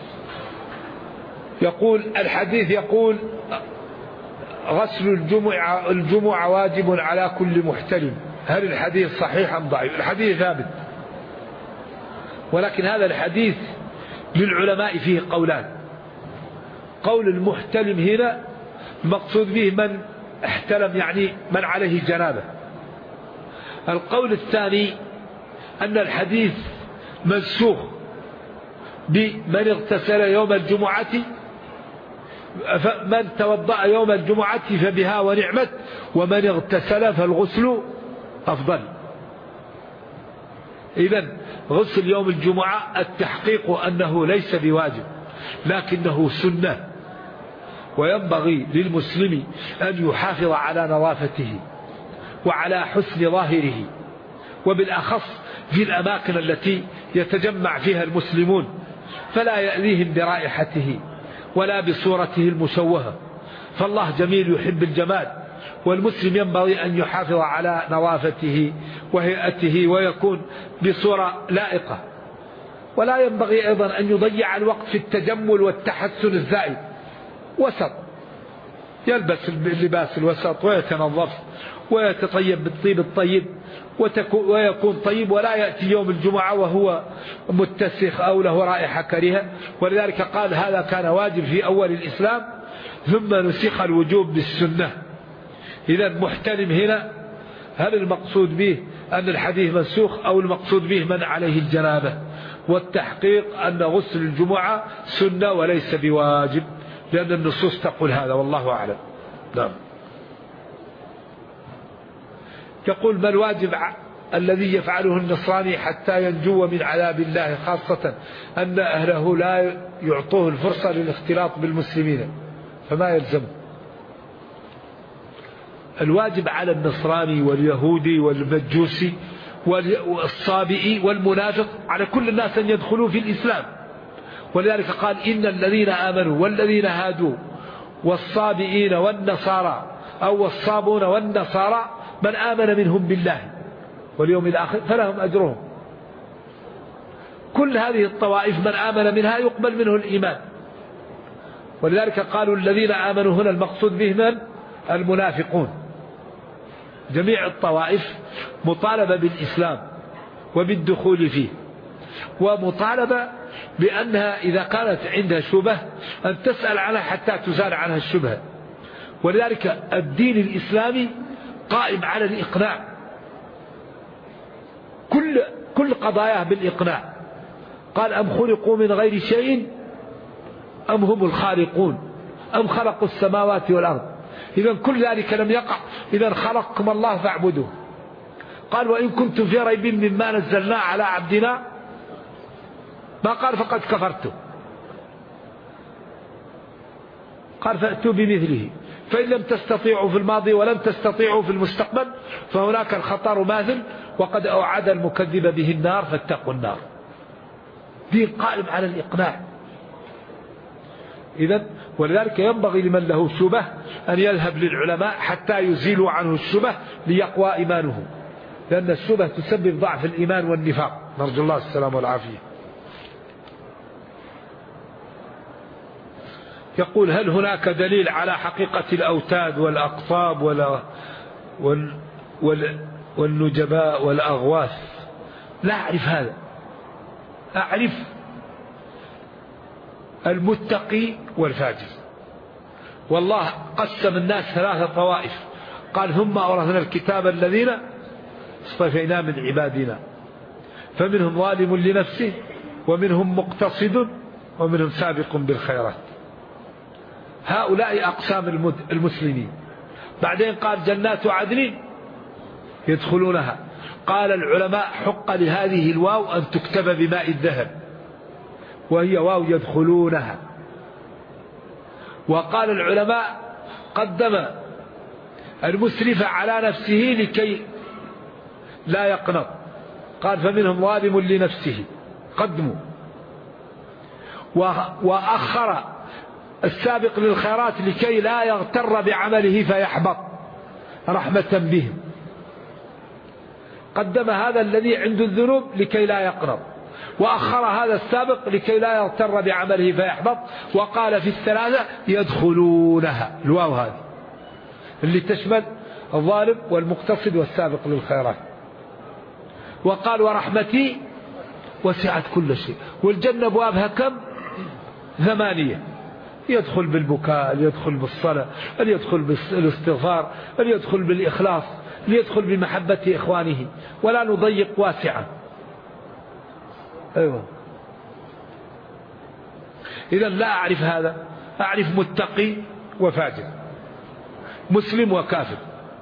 يقول الحديث، يقول غسل الجمعة واجب على كل محتلم. هل الحديث صحيح أم ضعيف؟ الحديث ثابت، ولكن هذا الحديث للعلماء فيه قولان. قول المحتلم هنا المقصود به من احتلم، يعني من عليه جنابه. القول الثاني أن الحديث منسوخ بمن اغتسل يوم الجمعة، فمن توضأ يوم الجمعة فبها ونعمت، ومن اغتسل فالغسل أفضل. إذن غسل يوم الجمعة التحقيق أنه ليس بواجب، لكنه سنة، وينبغي للمسلم أن يحافظ على نظافته وعلى حسن ظاهره، وبالأخص في الأماكن التي يتجمع فيها المسلمون، فلا يأذيهم برائحته ولا بصورته المشوهة، فالله جميل يحب الجمال، والمسلم ينبغي أن يحافظ على نظافته وهيئته ويكون بصورة لائقة. ولا ينبغي أيضا أن يضيع الوقت في التجمل والتحسن الزائد، وسط، يلبس اللباس الوسط ويتنظف ويتطيب بالطيب الطيب ويكون طيب، ولا يأتي يوم الجمعة وهو متسخ أو له رائحة كريهة. ولذلك قال هذا كان واجب في أول الإسلام، ثم نسخ الوجوب بالسنة. إذا محتلم هنا، هل المقصود به أن الحديث منسوخ أو المقصود به من عليه الجنابة؟ والتحقيق أن غسل الجمعة سنة وليس بواجب، لأن النصوص تقول هذا، والله أعلم. نعم. يقول ما الواجب الذي يفعله النصراني حتى ينجو من عذاب الله، خاصة أن أهله لا يعطوه الفرصة للاختلاط بالمسلمين، فما يلزمه؟ الواجب على النصراني واليهودي والمجوسي والصابئي والمنافق، على كل الناس أن يدخلوا في الإسلام. ولذلك قال إن الذين آمنوا والذين هادوا والصابئين والنصارى، أو الصابون والنصارى، من آمن منهم بالله واليوم الآخر فلهم أجرهم. كل هذه الطوائف من آمن منها يقبل منه الإيمان. ولذلك قالوا الذين آمنوا هنا المقصود بهم المنافقون. جميع الطوائف مطالبة بالإسلام وبالدخول فيه، ومطالبة بأنها إذا كانت عندها شبهة أن تسأل عنها حتى تزال عنها الشبهة. ولذلك الدين الإسلامي قائم على الإقناع، كل قضاياه بالإقناع. قال أم خلقوا من غير شيء أم هم الخالقون أم خلقوا السماوات والأرض. إذن كل ذلك لم يقع، إذن خلقكم الله فاعبدوه. قال وإن كنتم في ريب مما نزلنا على عبدنا، ما قال فقد كفرتم، قال فأتوا بمثله، فإن لم تستطيعوا في الماضي ولم تستطيعوا في المستقبل فهناك الخطر ماثل، وقد أوعد المكذب به النار فاتقوا النار. دين قائم على الإقناع. إذن ولذلك ينبغي لمن له شبه أن يذهب للعلماء حتى يزيلوا عنه الشبه ليقوى إيمانه، لأن الشبه تسبب ضعف الإيمان والنفاق، نرجو الله السلام والعافية. يقول هل هناك دليل على حقيقة الأوتاد والأقطاب والنجباء والأغواث؟ لا أعرف هذا. أعرف المتقي والفاجر. والله قسم الناس ثلاثة طوائف، قال ثم أورثنا الكتاب الذين اصطفينا من عبادنا، فمنهم ظالم لنفسه ومنهم مقتصد ومنهم سابق بالخيرات. هؤلاء أقسام المسلمين. بعدين قال جنات عدن يدخلونها. قال العلماء حق لهذه الواو أن تكتب بماء الذهب وهي واو يدخلونها. وقال العلماء قدم المسرف على نفسه لكي لا يقنط، قال فمنهم ظالم لنفسه قدموا، وأخر السابق للخيرات لكي لا يغتر بعمله فيحبط رحمة بهم. قدم هذا الذي عنده الذنوب لكي لا يقنط، وأخر هذا السابق لكي لا يغتر بعمله فيحبط. وقال في الثلاثة يدخلونها، الواو هذه اللي تشمل الظالم والمقتصد والسابق للخيرات. وقال ورحمتي وسعت كل شيء. والجنة أبوابها كم؟ 8. يدخل بالبكاء، يدخل بالصلاة، يدخل بالاستغفار، يدخل بالإخلاص، يدخل بمحبة إخوانه، ولا نضيق واسعا. أيوة. إذا لا أعرف هذا، أعرف متقي وفاجر، مسلم وكافر.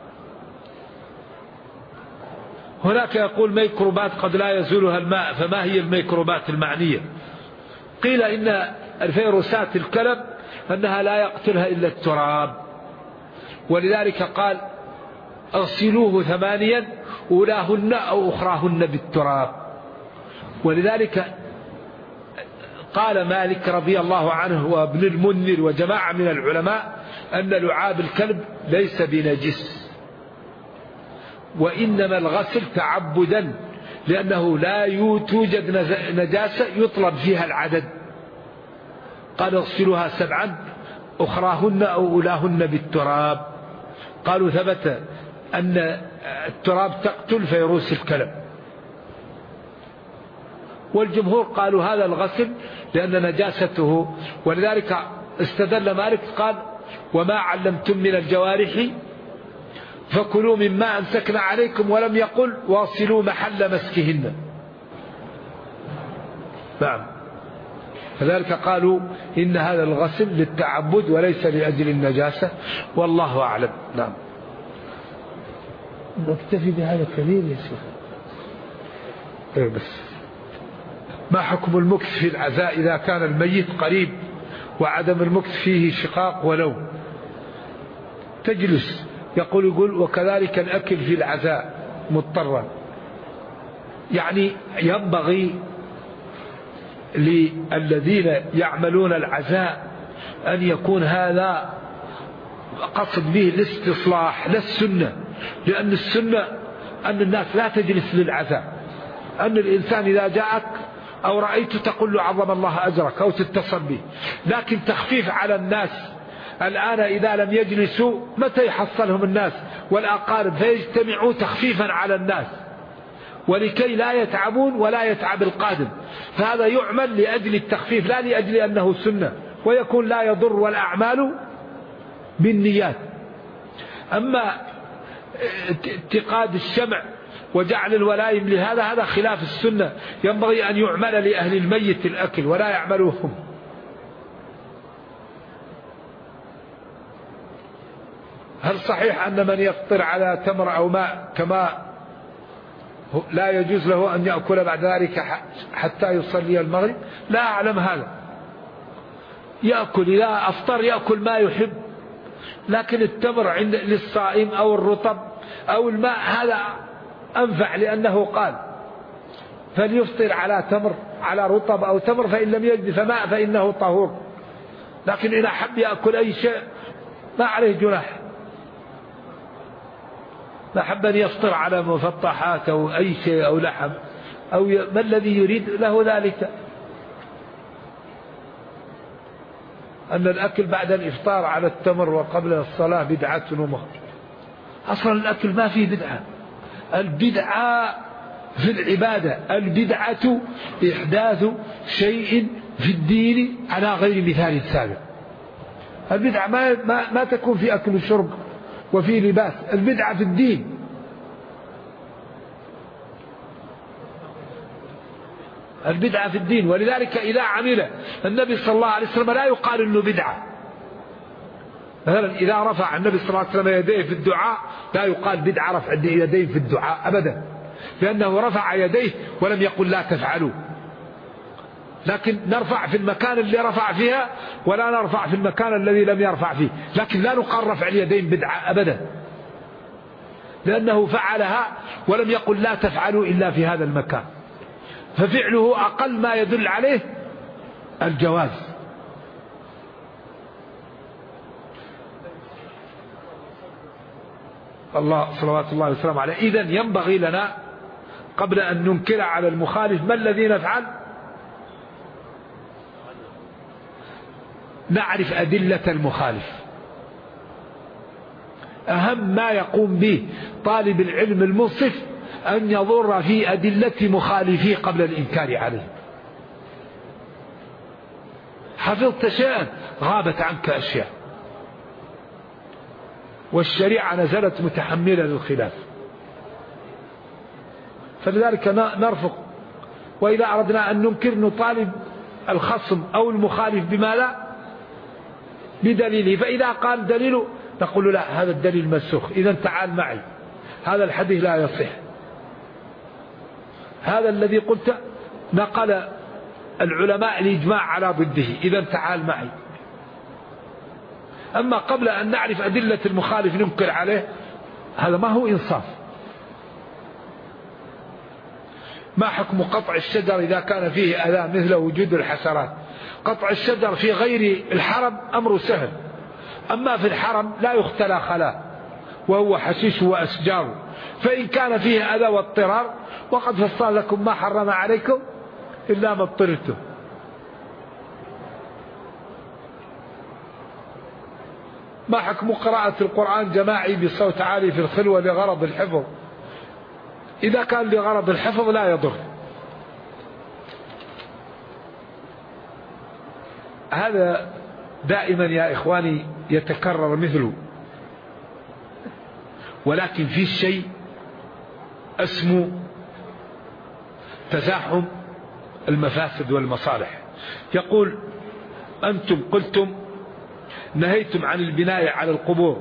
هناك يقول ميكروبات قد لا يزولها الماء، فما هي الميكروبات المعنية؟ قيل إن الفيروسات الكلب أنها لا يقتلها إلا التراب، ولذلك قال اغسلوه 8 أولاهن أو أخراهن بالتراب. ولذلك قال مالك رضي الله عنه وابن المنذر وجماعة من العلماء أن لعاب الكلب ليس بنجس، وإنما الغسل تعبدا، لأنه لا توجد نجاسة يطلب فيها العدد. قال اغسلوها 7 أخراهن أو أولاهن بالتراب. قالوا ثبت أن التراب تقتل فيروس الكلب. والجمهور قالوا هذا الغسل لأن نجاسته، ولذلك استدل مالك قال وما علمتم من الجوارح فكلوا مما أمسكنا عليكم، ولم يقل واصلوا محل مسكهن. نعم. فذلك قالوا إن هذا الغسل للتعبد وليس لأجل النجاسة، والله أعلم. نعم. نكتفي بهذا كثير يا شيخ. بس ما حكم المكث في العزاء إذا كان الميت قريب وعدم المكث فيه شقاق ولو؟ تجلس. يقول وكذلك الأكل في العزاء مضطرا. يعني ينبغي للذين يعملون العزاء أن يكون هذا قصد به الاستصلاح لا السنة، لأن السنة أن الناس لا تجلس للعزاء، أن الإنسان إذا جاءك أو رأيت تقول له عظم الله أجرك أو تتصل به. لكن تخفيف على الناس الآن إذا لم يجلسوا متى يحصلهم الناس والأقارب فيجتمعوا تخفيفا على الناس ولكي لا يتعبون ولا يتعب القادم، فهذا يعمل لأجل التخفيف لا لأجل أنه سنة، ويكون لا يضر والأعمال بالنيات. أما اتقاد الشمع وجعل الولائم لهذا هذا خلاف السنة، ينبغي أن يعمل لأهل الميت الأكل ولا يعملوهم. هل صحيح أن من يفطر على تمر أو ماء كما لا يجوز له أن يأكل بعد ذلك حتى يصلي المغرب؟ لا أعلم هذا. يأكل إذا أفطر يأكل ما يحب، لكن التمر عند للصائم أو الرطب أو الماء هذا أنفع، لأنه قال فليفطر على تمر على رطب أو تمر، فإن لم يجد فماء فإنه طهور. لكن إن أحب يأكل أي شيء ما عليه جناح. ما أحب أن يفطر على مفطحات أو أي شيء أو لحم أو ما الذي يريد له ذلك. أن الأكل بعد الإفطار على التمر وقبل الصلاة بدعة ومخرج. أصلا الأكل ما فيه بدعة. البدعة في العبادة، البدعة إحداث شيء في الدين على غير مثال سابق. البدعة ما تكون في أكل وشرب وفي لباس، البدعة في الدين. البدعة في الدين. ولذلك إذا عمل النبي صلى الله عليه وسلم لا يقال إنه بدعة. مثلا إذا رفع النبي صلى الله عليه وسلم يديه في الدعاء لا يقال بدعة رفع يديه في الدعاء أبدا، لأنه رفع يديه ولم يقل لا تفعلوا. لكن نرفع في المكان اللي رفع فيها ولا نرفع في المكان الذي لم يرفع فيه، لكن لا نقال رفع اليدين بدعة أبدا، لأنه فعلها ولم يقل لا تفعلوا إلا في هذا المكان، ففعله أقل ما يدل عليه الجواز. الله صلوات الله وسلامه عليه. إذن ينبغي لنا قبل أن ننكر على المخالف ما الذي نفعل؟ نعرف أدلة المخالف. أهم ما يقوم به طالب العلم المنصف أن يضر في أدلة مخالفيه قبل الإنكار عليه. حفظت شيئا غابت عنك أشياء، والشريعة نزلت متحملة للخلاف، فلذلك نرفق. وإذا أردنا أن ننكر نطالب الخصم أو المخالف بما لا بدليله، فإذا قال دليله نقول له لا هذا الدليل منسوخ، إذا تعال معي، هذا الحديث لا يصح، هذا الذي قلت نقل العلماء الإجماع على ضده، إذا تعال معي. أما قبل أن نعرف أدلة المخالف ننكر عليه، هذا ما هو إنصاف. ما حكم قطع الشجر إذا كان فيه أذى مثل وجود الحشرات؟ قطع الشجر في غير الحرم أمر سهل، أما في الحرم لا يختلى خلاء وهو حشيش وأشجار، فإن كان فيه أذى واضطرار وقد فصل لكم ما حرم عليكم إلا ما اضطررتم. ما حكم قراءة القرآن جماعي بصوت عالي في الخلوة لغرض الحفظ؟ إذا كان لغرض الحفظ لا يضر. هذا دائما يا إخواني يتكرر مثله، ولكن في شيء اسمه تزاحم المفاسد والمصالح. يقول أنتم قلتم نهيتم عن البناء على القبور،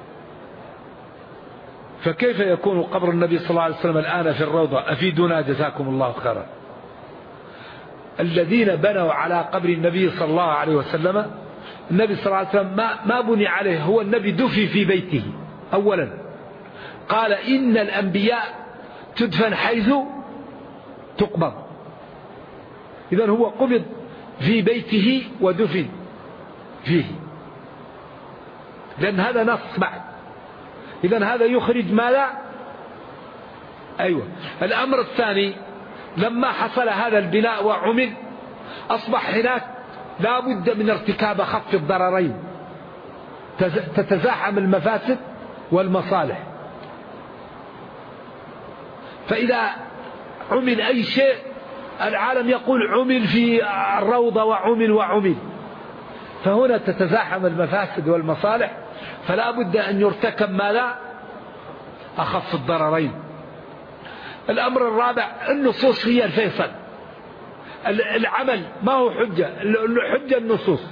فكيف يكون قبر النبي صلى الله عليه وسلم الآن في الروضة؟ أفيدونا جزاكم الله خيرا. الذين بنوا على قبر النبي صلى الله عليه وسلم، النبي صلى الله عليه وسلم ما بني عليه، هو النبي دفي في بيته أولا، قال إن الأنبياء تدفن حيث تقبض، إذن هو قبض في بيته ودفن فيه، لأن هذا نص بعد، إذن هذا يخرج ما لا. أيوة. الأمر الثاني، لما حصل هذا البناء وعمل أصبح هناك لا بد من ارتكاب خف الضررين، تتزاحم المفاسد والمصالح. فإذا عمل أي شيء العالم يقول عمل في الروضة وعمل، فهنا تتزاحم المفاسد والمصالح، فلا بد أن يرتكب ما لا أخف الضررين. الأمر الرابع، النصوص هي الفيصل، العمل ما هو حجة، الحجة النصوص،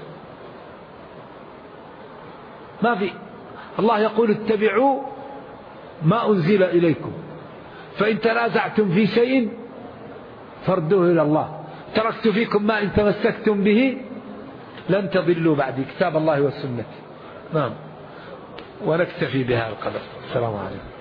ما في. الله يقول اتبعوا ما أنزل إليكم، فإن تنازعتم في شيء فردوه إلى الله، تركت فيكم ما إن تمسكتم به لن تضلوا بعدي، كتاب الله والسنة. نعم. ونكتفي بهذا القدر. السلام عليكم.